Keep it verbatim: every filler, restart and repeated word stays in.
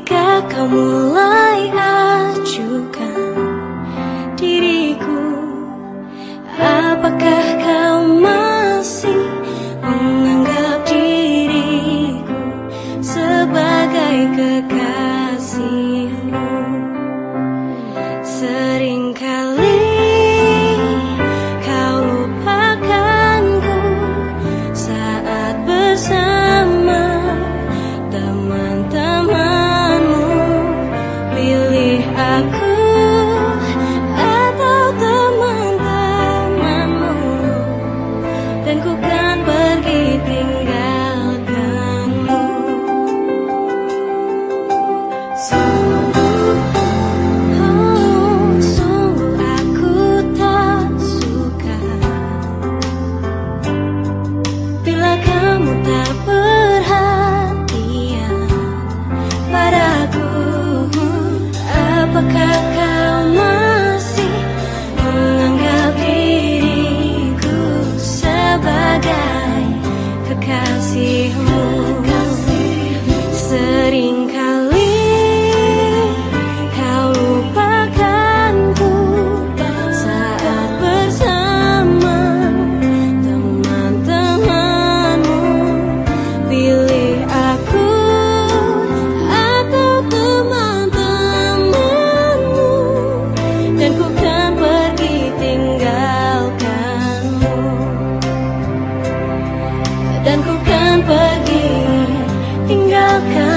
ketika kau mulai acuhkan diriku? Apakah kau masih menganggap diriku sebagai kekasihmu? Seringkali kau lupakanku saat bersama teman-temanmu. Pilih aku atau teman-temanmu, dan ku kan pergi tinggalkanmu. Sungguh, oh, sungguh aku tak suka bila kamu tak perhatian padaku. Apakah kau masih menganggap diriku sebagai kekasihmu? Seringkali kau lupakanku saat bersama teman-temanmu. Pilih aku atau teman-temanmu, dan ku kan pergi tinggalkanmu. Dan ku kan pergi tinggalkanmu.